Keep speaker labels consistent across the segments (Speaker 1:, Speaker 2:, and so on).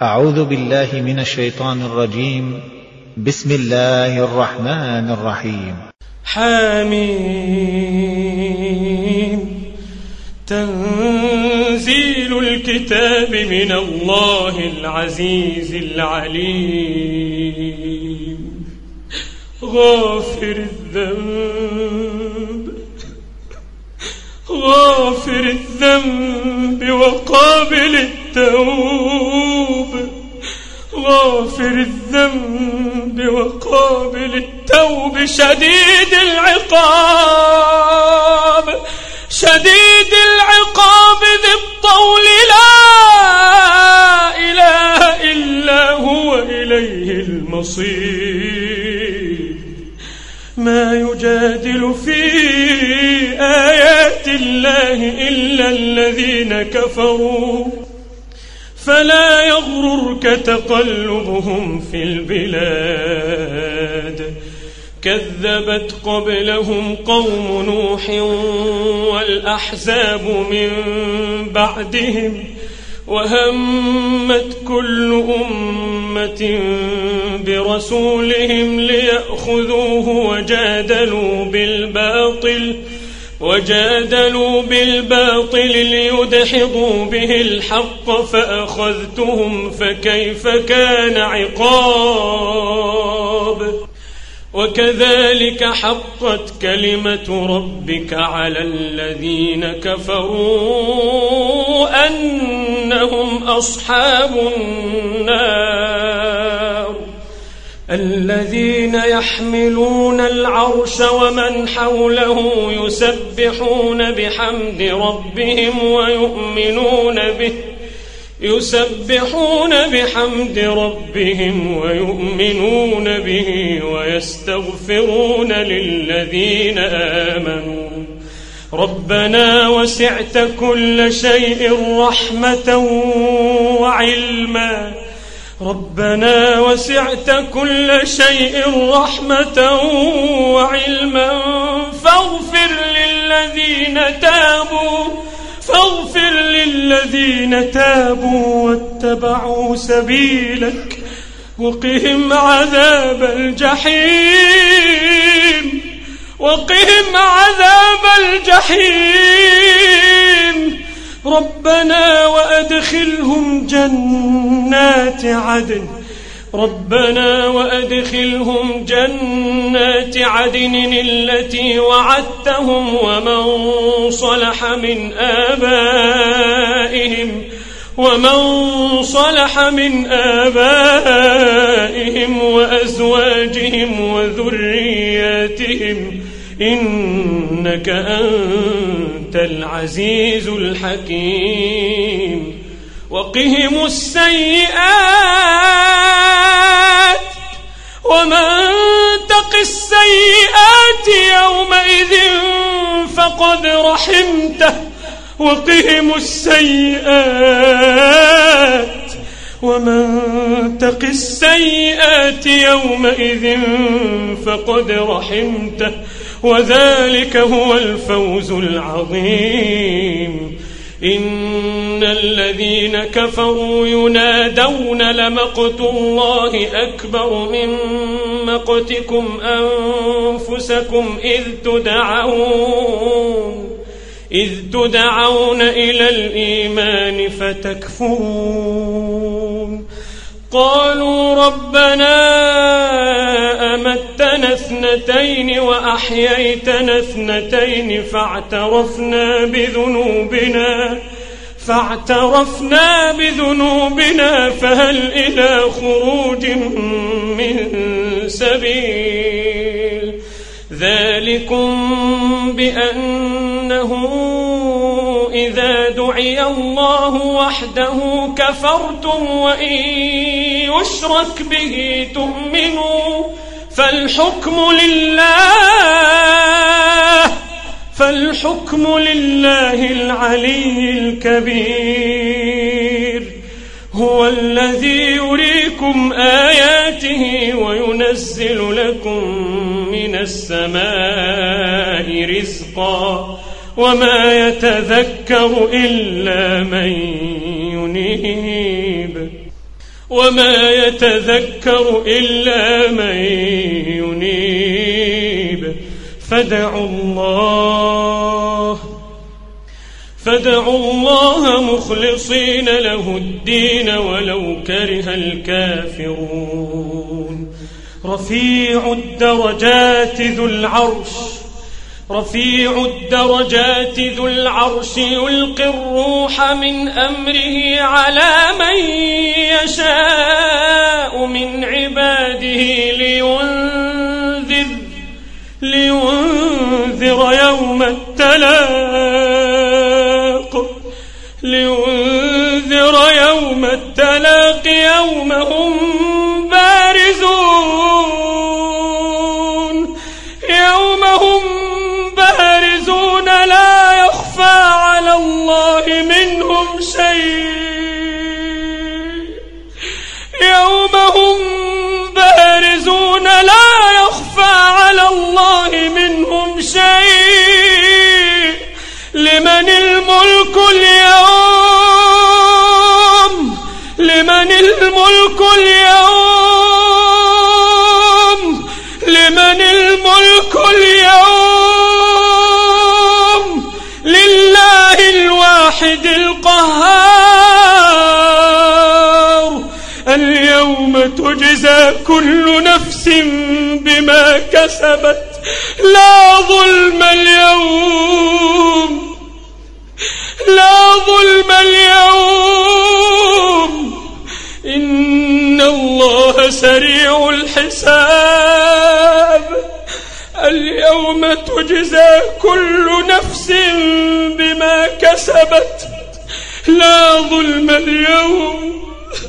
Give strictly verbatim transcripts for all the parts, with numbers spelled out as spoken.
Speaker 1: أعوذ بالله من الشيطان الرجيم. بسم الله الرحمن الرحيم.
Speaker 2: حميم. تنزيل الكتاب من الله العزيز العليم. غافر الذنب غافر الذنب وقابل التوب غافر الذنب وقابل التوب شديد العقاب شديد العقاب ذي الطول لا إله إلا هو إليه المصير. ما يجادل في آيات الله إلا الذين كفروا فلا يغررك تقلبهم في البلاد. كذبت قبلهم قوم نوح والأحزاب من بعدهم وهمت كل أمة برسولهم ليأخذوه وجادلوا بالباطل وجادلوا بالباطل ليدحضوا به الحق فأخذتهم فكيف كان عقاب. وكذلك حقت كلمة ربك على الذين كفروا أنهم أصحاب النار. الذين يحملون العرش ومن حوله يسبحون بحمد ربهم ويؤمنون به يسبحون بحمد ربهم ويؤمنون به ويستغفرون للذين آمنوا ربنا وسعت كل شيء رحمة وعلما ربنا وسعت كل شيء رحمة وعلما فاغفر للذين تابوا فاغفر للذين تابوا واتبعوا سبيلك وقهم عذاب الجحيم وقهم عذاب الجحيم. ربنا وأدخلهم جنات عدن ربنا وأدخلهم جنات عدن التي وعدتهم ومن صلح من آبائهم ومن صلح من آبائهم وأزواجهم وذرياتهم إنك أنت العزيز الحكيم. وقهم السيئات ومن تق السيئات يومئذ فقد رحمته وقهم السيئات ومن تق السيئات يومئذ فقد رحمته وذلك هو الفوز العظيم. إن الذين كفروا ينادون لمقت الله أكبر من مقتكم أنفسكم إذ تدعون إذ تدعون إلى الإيمان فتكفرون. قالوا ربنا أمتنا اثنتين وأحييتنا اثنتين فاعترفنا بذنوبنا فاعترفنا بذنوبنا فهل إلى خروج من سبيل. ذلكم بأنه إذا دعي الله وحده كفرتم وإن يشرك به تؤمنوا فالحكم لله فالحكم لله العلي الكبير. هو الذي يريكم آياته وينزل لكم من السماء رزقا وما يتذكر إلا من ينيب. وما يتذكر إلا من ينيب فادعوا الله فادعوا الله مخلصين له الدين ولو كره الكافرون. رفيع الدرجات ذو العرش رفيع الدرجات ذو العرش يلقي الروح من أمره على من يشاء من عباده لينذر لينذر يوم التلاق لينذر يوم التلاق يوم هم بارزون يوم هم بارزون لا يخفى على الله منهم شيء يوم هم بارزون لا يخفى على الله منهم شيء. لمن الملك اليوم لمن الملك اليوم لمن الملك اليوم لله الواحد القهار. اليوم تجزى كل نفس بما كسبت لا ظلم اليوم لا ظلم اليوم إن الله سريع الحساب. اليوم تجزى كل نفس بما كسبت لا ظلم اليوم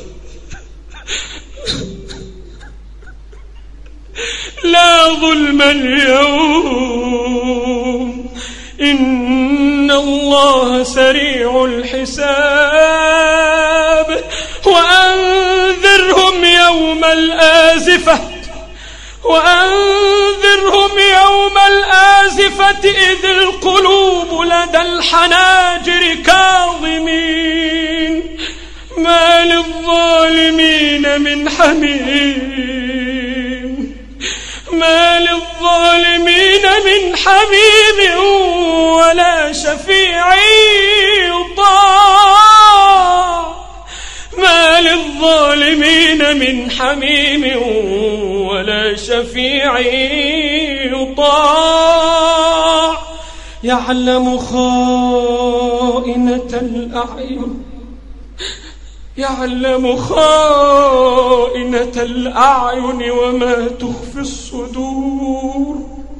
Speaker 2: لا ظلم اليوم إن الله سريع الحساب. وأنذرهم يوم الآزفة وأنذرهم يوم الآزفة إذ القلوب لدى الحناجر كاظمين ما للظالمين من حميم ما للظالمين من حميم ولا شفيع يطاع ما للظالمين من حميم ولا شفيع يطاع. يعلم خائنة الأعين يعلم خائنة الأعين وما تخفي الصدور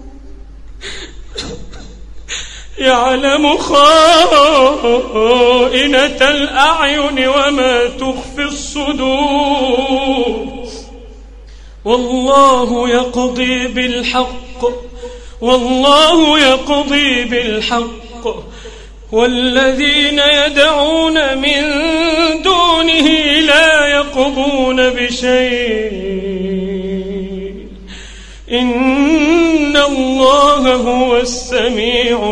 Speaker 2: يعلم خائنة الأعين وما تخفي الصدور. والله يقضي بالحق والله يقضي بالحق والذين يدعون من دونه لا يقضون بشيء إن الله هو السميع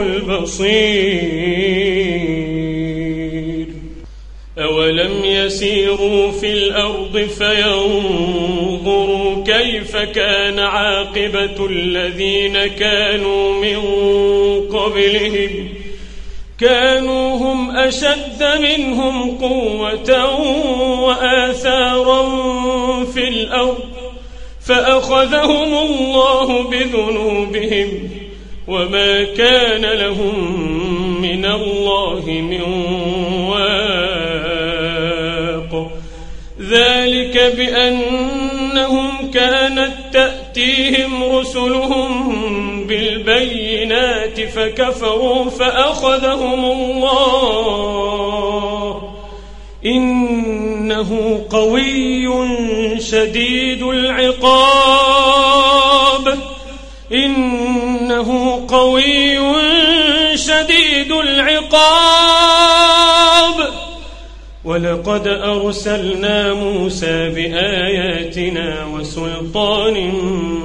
Speaker 2: البصير. أولم يسيروا في الأرض فينظروا كيف كان عاقبة الذين كانوا من قبلهم كانوا هم أشد منهم قوة وآثارا في الأرض فأخذهم الله بذنوبهم وما كان لهم من الله من واق. ذلك بأنهم كانت تأتيهم رسلهم بالبينات فكفروا فأخذهم الله إنه قوي شديد العقاب إنه قوي شديد العقاب. ولقد أرسلنا موسى بآياتنا وسلطان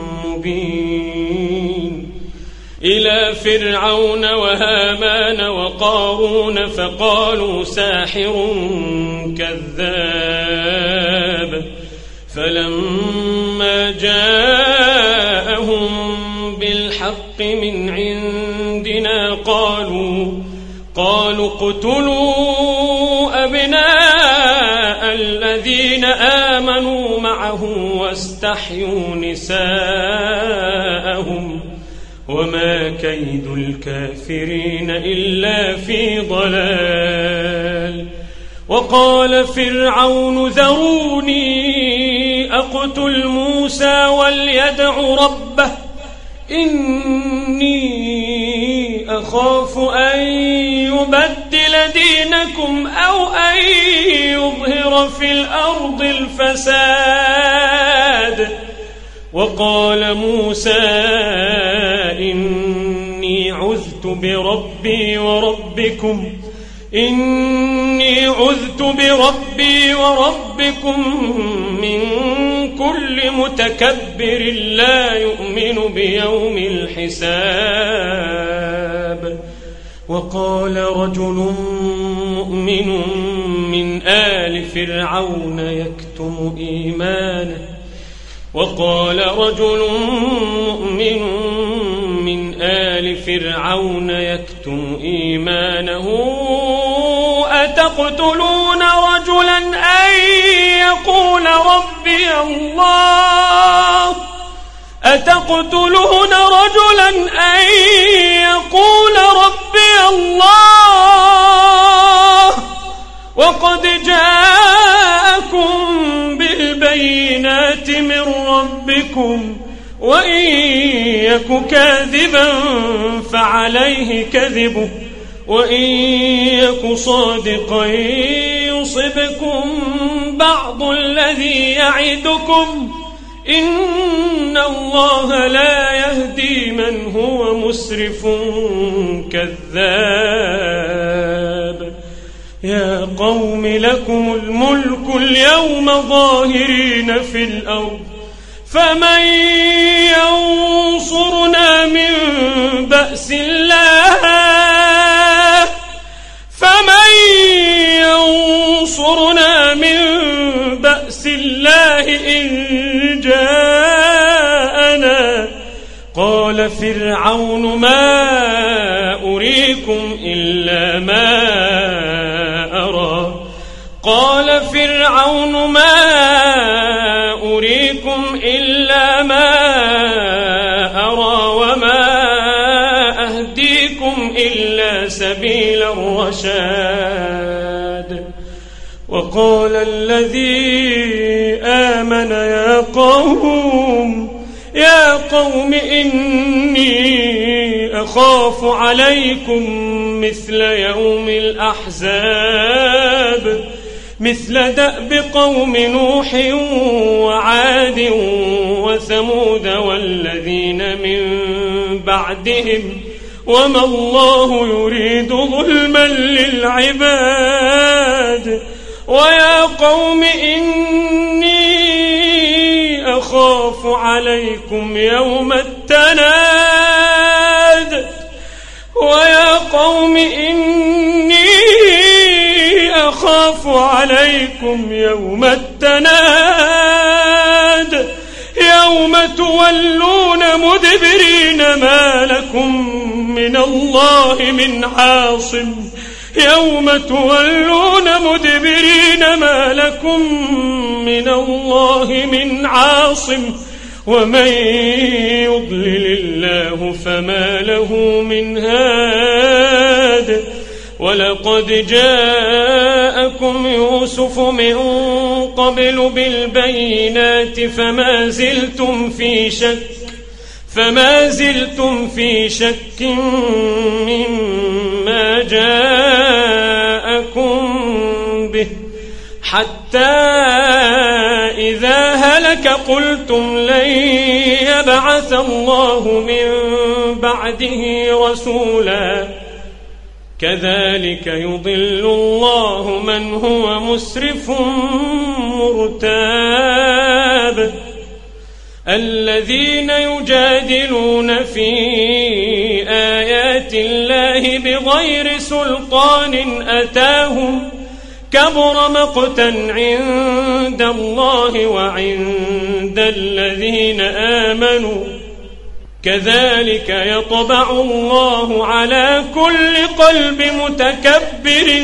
Speaker 2: مبين إلى فرعون وهامان وقارون فقالوا ساحر كذاب فلما جاءهم بالحق من عندنا قالوا قالوا اقتلوا أبناء الذين آمنوا معه واستحيوا نساءهم وما كيد الكافرين إلا في ضلال. وقال فرعون ذروني أقتل موسى وليدع ربه إني أخاف أن يبدل دينكم أو أن يظهر في الأرض الفساد. وقال موسى إني عذت بربي وربكم إني عذت بربي وربكم من كل متكبر لا يؤمن بيوم الحساب. وقال رجل مؤمن من آل فرعون يكتم إيمانه وقال رجل مؤمن من آل فرعون يكتم إيمانه أتقتلون رجلا أن يقول ربي الله أتقتلون رجلا أن يقول ربي الله وقد جاءكم بالبينات من ربكم وإن يك كاذبا فعليه كذبه وإن يك صادقا يصبكم بعض الذي يعدكم إن الله لا يهدي من هو مسرف كذاب. يا قوم لكم الملك اليوم ظاهرين في الأرض فمن ينصرنا من بأس الله فمن ينصرنا من بأس الله إن جاءنا. قال فرعون ما أريكم إلا ما أرى قال فرعون ما أريكم إلا ما أرى وما أهديكم إلا سبيل الرشاد. وقال الذي آمن يا قوم يا قوم إني أخاف عليكم مثل يوم الأحزاب مثل دأب قوم نوح وعاد وثمود والذين من بعدهم وما الله يريد ظلما للعباد. ويا قوم إني أخاف عليكم يوم التناد ويا قوم إني أخاف عليكم يوم التناد يوم تولون مدبرين ما لكم من الله من عاصم يوم تولون مدبرين ما لكم من الله من عاصم ومن يضلل الله فما له من هاد. ولقد جاءكم يوسف من قبل بالبينات فما زلتم في شك فما زلتم في شك مما جاءكم به حتى إذا هلك قلتم لن يبعث الله من بعده رسولا كذلك يضل الله من هو مسرف مرتاب. الذين يجادلون في آيات الله بغير سلطان أتاهم كبر مقتا عند الله وعند الذين آمنوا كذلك يطبع الله على كل قلب متكبر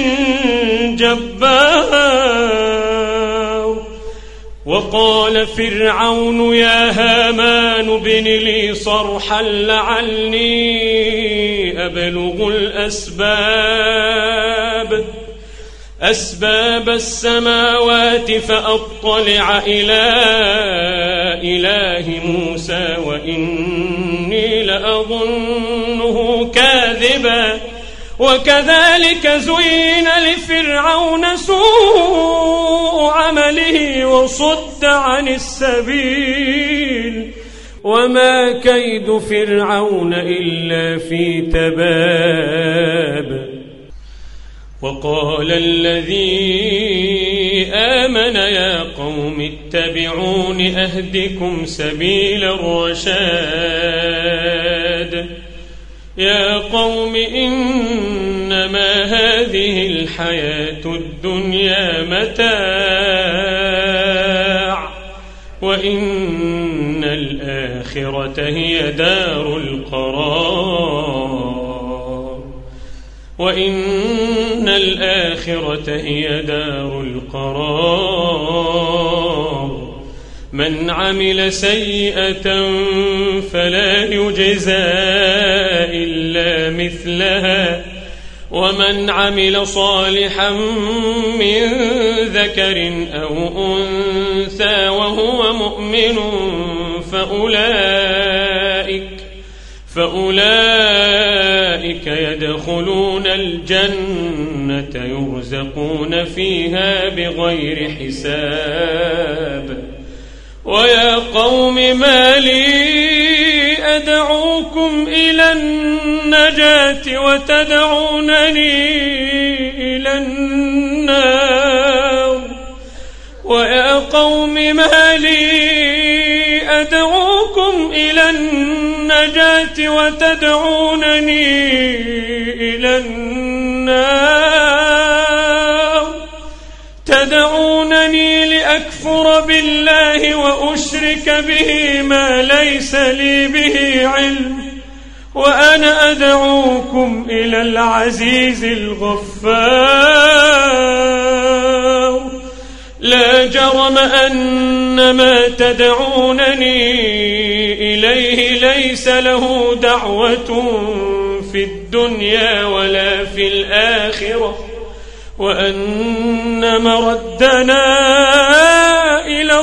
Speaker 2: جبار. وقال فرعون يا هامان ابن لي صرحا لعلي أبلغ الأسباب أسباب السماوات فأطلع إلى إله موسى وإني لأظنه كاذبا. وكذلك زين لفرعون سوء عمله وصد عن السبيل وما كيد فرعون إلا في تباب. وقال الذي آمن يا قوم اتبعون أهدكم سبيل الرشاد. يا قوم إنما هذه الحياة الدنيا متاع وإن الآخرة هي دار القرار وإن الآخرة هي دار القرار. من عمل سيئة فلا يجزى إلا مثلها ومن عمل صالحا من ذكر أو أنثى وهو مؤمن فأولئك فأولئك يدخلون الجنة يرزقون فيها بغير حساب. ويا قوم ما لي أدعوكم إلى النجاة وتدعونني إلى النار. ويا قوم ما لي أدعوكم إلى النجاة وتدعونني إلى النار. تدعونني لأكفر بالله وأشرك به ما ليس لي به علم وأنا أدعوكم إلى العزيز الغفار. لا جرم أن ما تدعونني إليه ليس له دعوة في الدنيا ولا في الآخرة وأن مردنا إلى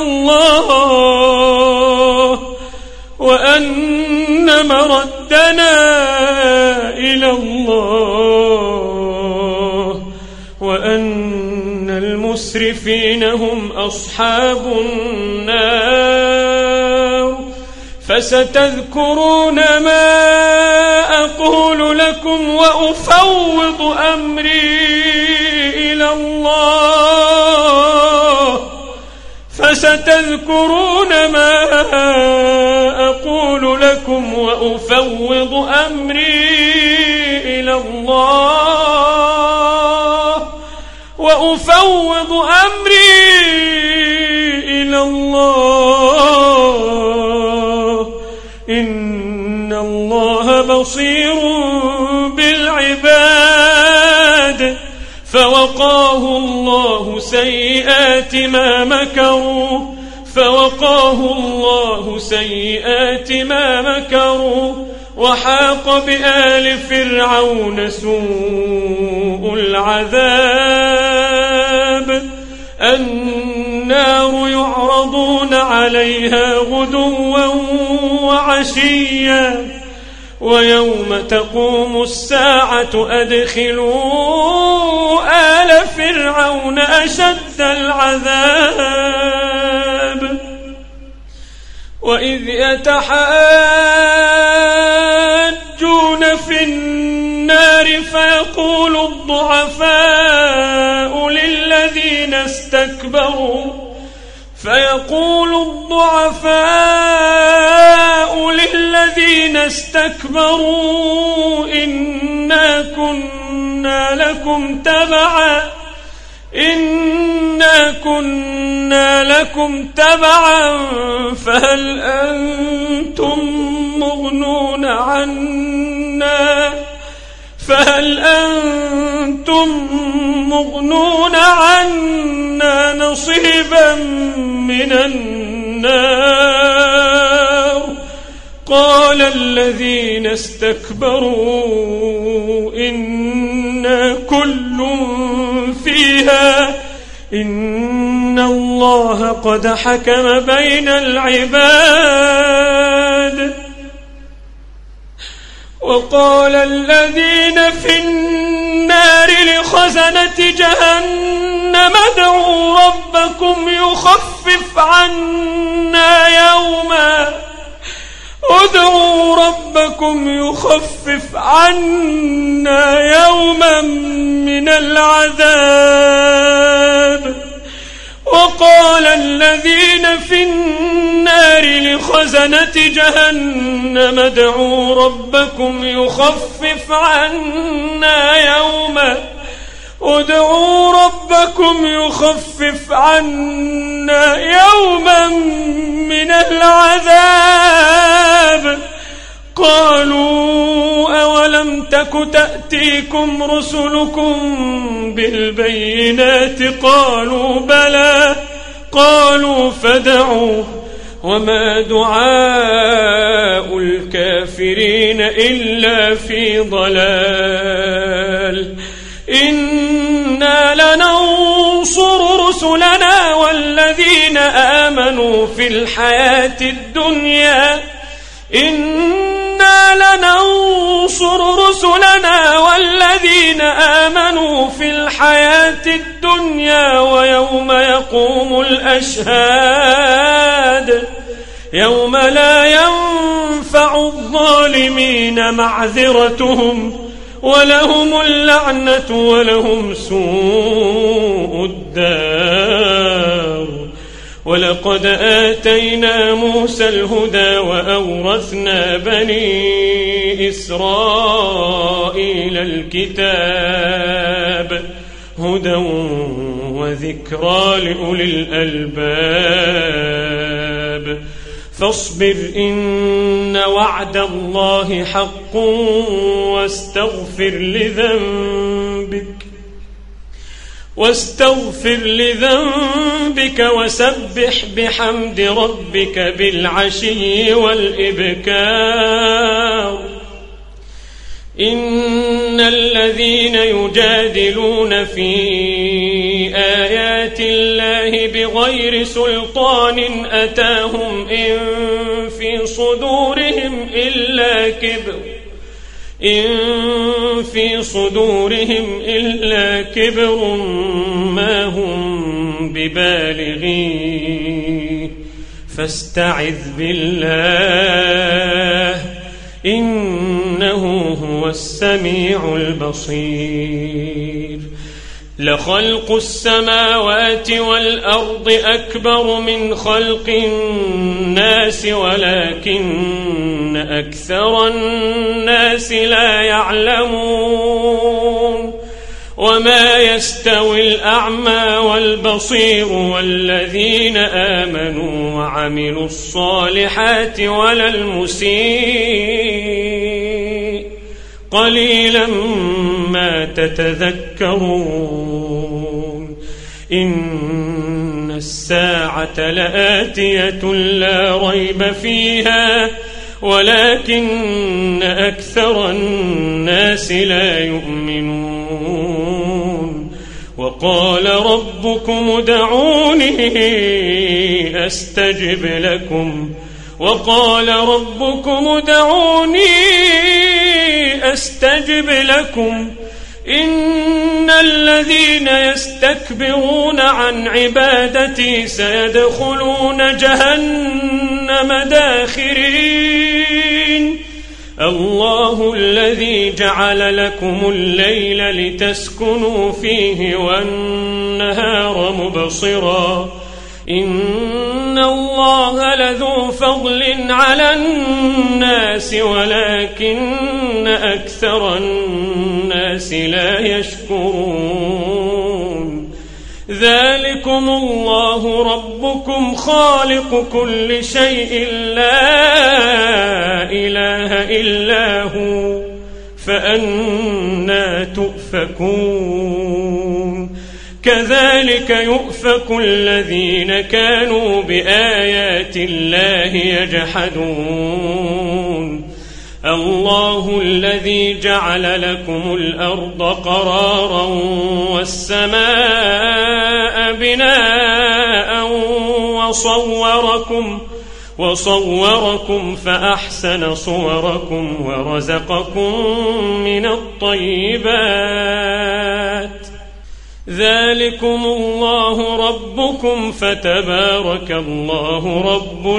Speaker 2: الله وأن مردنا إلى الله وأن المسرفين هم أصحاب النار. فستذكرون ما أقول لكم وأفوض أمري إلى الله. فستذكرون ما أقول لكم وأفوض أمري إلى الله وأفوض أمري إلى الله إن الله بصير بالعباد. فوقاه الله سيئات ما مكروا فوقاه الله سيئات ما مكروا وحاق بآل فرعون سوء العذاب. النار يعرضون عليها غدوا وعشيا ويوم تقوم الساعة أدخلوا آل فرعون أشد العذاب. وإذ يتحاجون في النار فيقول الضعفاء للذين استكبروا فيقول الضعفاء للذين استكبروا إنا كنا لكم تبعا إن إنا كنا لكم تبعا فهل أنتم مغنون عنا فهل أنتم مغنون عنا نصيبا من النار قال الذين استكبروا إنا كل فيها إن الله قد حكم بين العباد وقال الذين في النار لخزنة جهنم ادعوا ربكم يخفف عنا يوما ادعوا ربكم يخفف عنا يوما من العذاب وقال الذين في النار لخزنة جهنم ادعوا ربكم يخفف عنا يوما ادعوا ربكم يخفف عنا يوما من العذاب قالوا أولم تك تأتيكم رسلكم بالبينات قالوا بلى قالوا فادعوا وما دعاء الكافرين إلا في ضلال إنا لننصر رسلنا والذين آمنوا في الحياة الدنيا إنا لننصر رسلنا والذين آمنوا في الحياة الدنيا ويوم يقوم الأشهاد يوم لا ينفع الظالمين معذرتهم ولهم اللعنة ولهم سوء الدار ولقد آتينا موسى الهدى وأورثنا بني إسرائيل الكتاب هدى وذكرى لأولي الألباب فاصبر إن وعد الله حق واستغفر لذنبك واستغفر لذنبك وسبح بحمد ربك بالعشي والإبكار إن الذين يجادلون في آيات الله بغير سلطان أتاهم إن في صدورهم إلا كبر إن في صدورهم إلا كبر ما هم ببالغيه فاستعذ بالله إنه هو السميع البصير لخلق السماوات والأرض أكبر من خلق الناس ولكن أكثر الناس لا يعلمون وما يستوي الأعمى والبصير والذين آمنوا وعملوا الصالحات ولا المسيء قليلا ما تتذكرون إن الساعة لآتية لا ريب فيها ولكن أكثر الناس لا يؤمنون وقال ربكم ادعوني أستجب لكم وقال ربكم ادعوني أستجب لكم إن الذين يستكبرون عن عبادتي سيدخلون جهنم داخرين الله الذي جعل لكم الليل لتسكنوا فيه والنهار مبصرا إن الله لذو فضل على الناس ولكن أكثر الناس لا يشكرون ذلكم الله ربكم خالق كل شيء لا إله إلا هو فأنى تؤفكون كذلك يؤفك الذين كانوا بآيات الله يجحدون الله الذي جعل لكم الأرض قرارا والسماء بناء وصوركم وصوركم فأحسن صوركم ورزقكم من الطيبات ذلكم الله ربكم فتبارك الله رب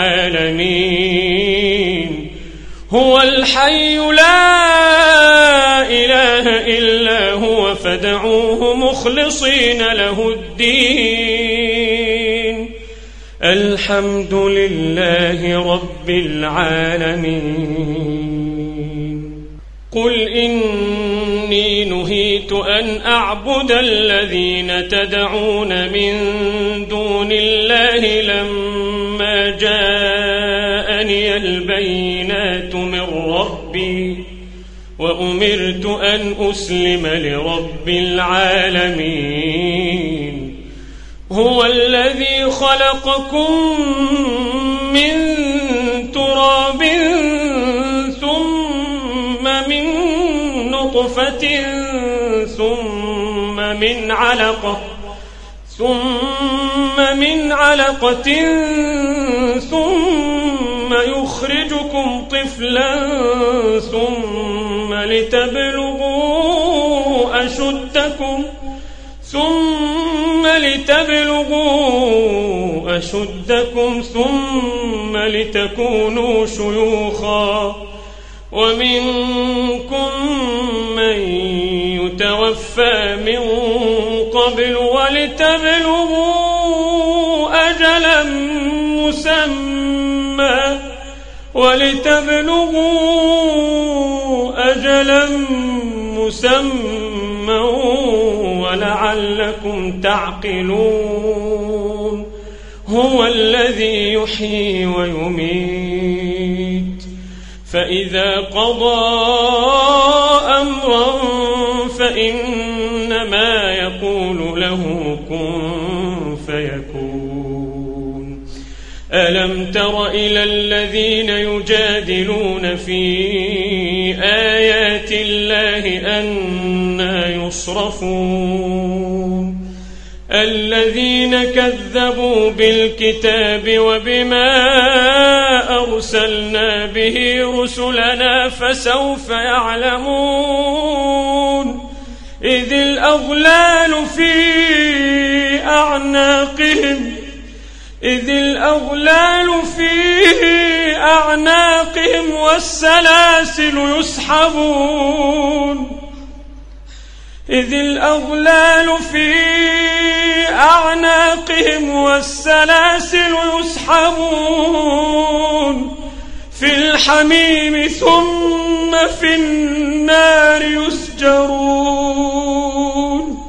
Speaker 2: العالمين هو الحي لا إله إلا هو فادعوه مخلصين له الدين الحمد لله رب العالمين قل إني نهيت أن أعبد الذين تدعون من دون الله لما جاءني البينات من ربي وأمرت أن أسلم لرب العالمين هو الذي خلقكم من تراب ثم من نطفة ثم من علقة ثم من علقة ثم يخرجكم طفلا ثم لتبلغوا أشدكم ثم لتبلغوا أشدكم ثم لتكونوا شيوخا ومنكم من يتوفى من قبل ولتبلغوا أجلا مسمى ولتبلغوا أجلا مسمى ولعلكم تعقلون هو الذي يحيي ويميت فإذا قضى أمرا فإنما يقول له كن فيكون ألم تر إلى الذين يجادلون في آيات الله أنى يصرفون الذين كذبوا بالكتاب وبما أرسلنا به رسلنا فسوف يعلمون إذ الأغلال في أعناقهم إذ الأغلال في أعناقهم والسلاسل يسحبون إذ الأغلال في أعناقهم والسلاسل يسحبون في الحميم ثم في النار يسجرون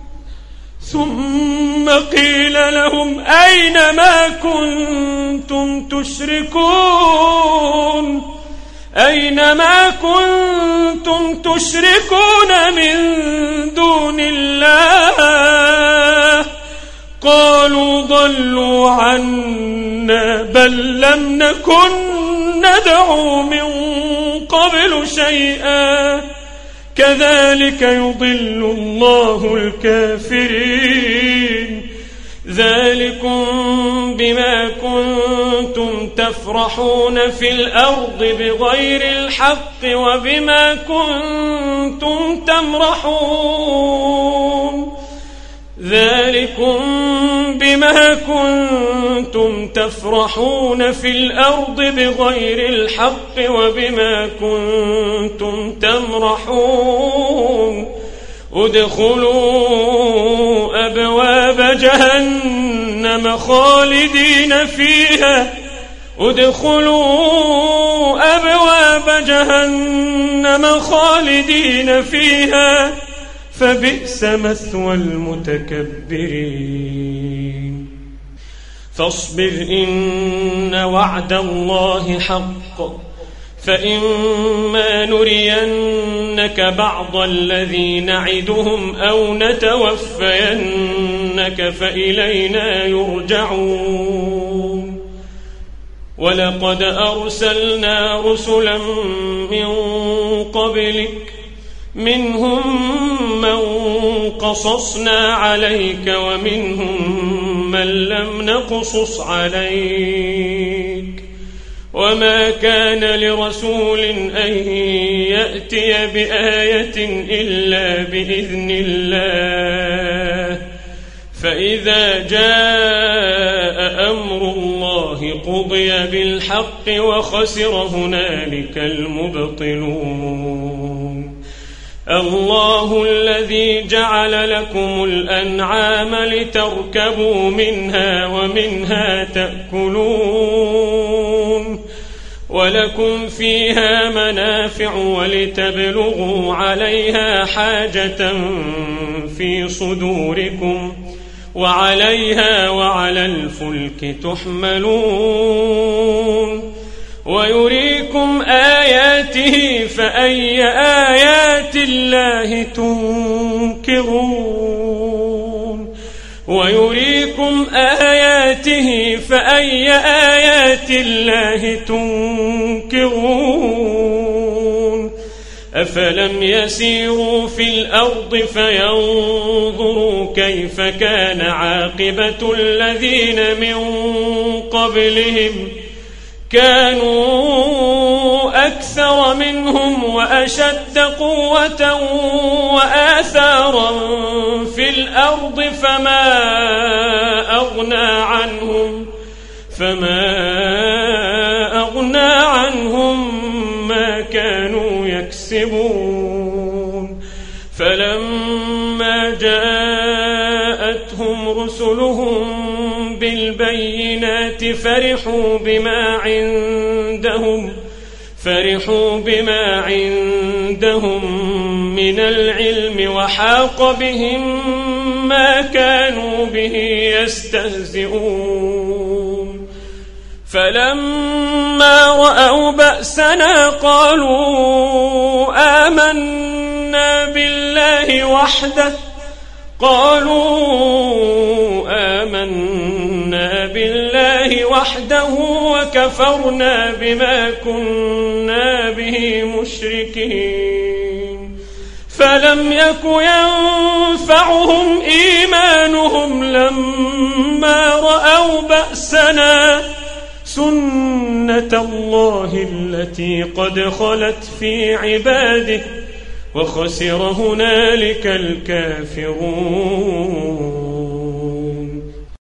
Speaker 2: ثم قيل لهم أين ما كنتم تشركون أين ما كنتم تشركون من دون الله قالوا ضلوا عنا بل لم نكن ندعو من قبل شيئا كذلك يضل الله الكافرين ذلكم بما كنتم تفرحون في الأرض بغير الحق وبما كنتم تمرحون ذلكم بما كنتم تفرحون في الأرض بغير الحق وبما كنتم تمرحون ادخلوا أبواب جهنم خالدين فيها ادخلوا أبواب جهنم خالدين فيها فبئس مثوى المتكبرين فاصبر إن وعد الله حق فإما نرينك بعض الذي نعدهم أو نتوفينك فإلينا يرجعون ولقد أرسلنا رسلا من قبلك منهم من قصصنا عليك ومنهم من لم نقصص عليك وما كان لرسول أن يأتي بآية إلا بإذن الله فإذا جاء أمر الله قضي بالحق وخسر هنالك المبطلون الله الذي جعل لكم الأنعام لتركبوا منها ومنها تأكلون ولكم فيها منافع ولتبلغوا عليها حاجة في صدوركم وعليها وعلى الفلك تحملون ويريكم آياته فأي آيات الله تنكرون ويريكم آياته فأي آيات الله تنكرون أفلم يسيروا في الأرض فينظروا كيف كان عاقبة الذين من قبلهم كانوا أكثر منهم وأشد قوة وآثارا في الأرض فما أغنى عنهم فما أغنى عنهم ما كانوا يكسبون فلما جاءتهم رسلهم بالبينات فرحوا بما عندهم فرحوا بما عندهم من العلم وحاق بهم ما كانوا به يستهزئون فلما رأوا بأسنا قالوا آمنا بالله وحده قالوا آمنا بالله وحده وكفرنا بما كنا به مشركين فلم يك ينفعهم إيمانهم لما رأوا بأسنا سنة الله التي قد خلت في عباده وخسر هنالك الكافرون